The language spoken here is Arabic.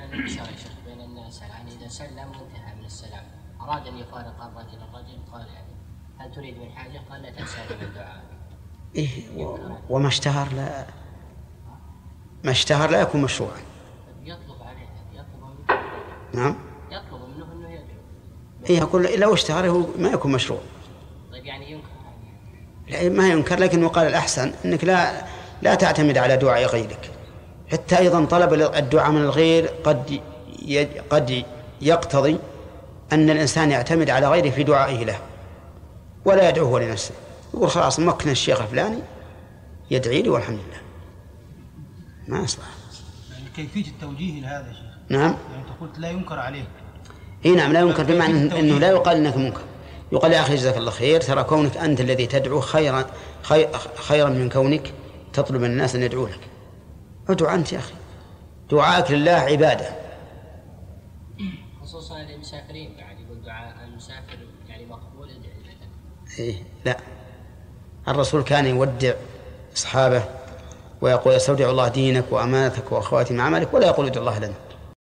الانتشار يا شيخ بين الناس، يعني إذا سلم وانتهى من السلام أراد أن يفارق الرجل قال يعني هل تريد من حاجة؟ قال لا تنسى من الدعاء. إيه وما اشتهر ما اشتهر لا يكون مشروعا. يطلب عليه نعم يطلب منه أنه يدعو. إيه أقول لو اشتهر هو ما يكون مشروع. طيب يعني ينكر؟ لا ما ينكر، لكن قال الأحسن أنك لا تعتمد على دعاء غيرك. حتى أيضا طلب الدعاء من الغير قد يقتضي أن الإنسان يعتمد على غيره في دعائه له ولا يدعوه لنفسه، يقول خلاص مكن الشيخ الفلاني يدعي لي والحمد لله. ما أصلح. يعني كيفية التوجيه لهذا شيخ؟ نعم. يعني أنت قلت لا ينكر عليه. إيه نعم لا ينكر، بمعنى أنه لا يقال إنك منكر، يقال يا أخي جزاك الله خير، ترى كونك أنت الذي تدعو خيرا من كونك تطلب من الناس أن يدعوا لك. ادعو أنت يا أخي، دعاءك لله عبادة. خصوصا للمسافرين يعني يقول دعاء المسافر يعني مقبول ادعي له. إيه لا، الرسول كان يودع أصحابه ويقول استودع الله دينك وأمانتك وأخواتي مع عملك، ولا يقول ادعو الله لنا.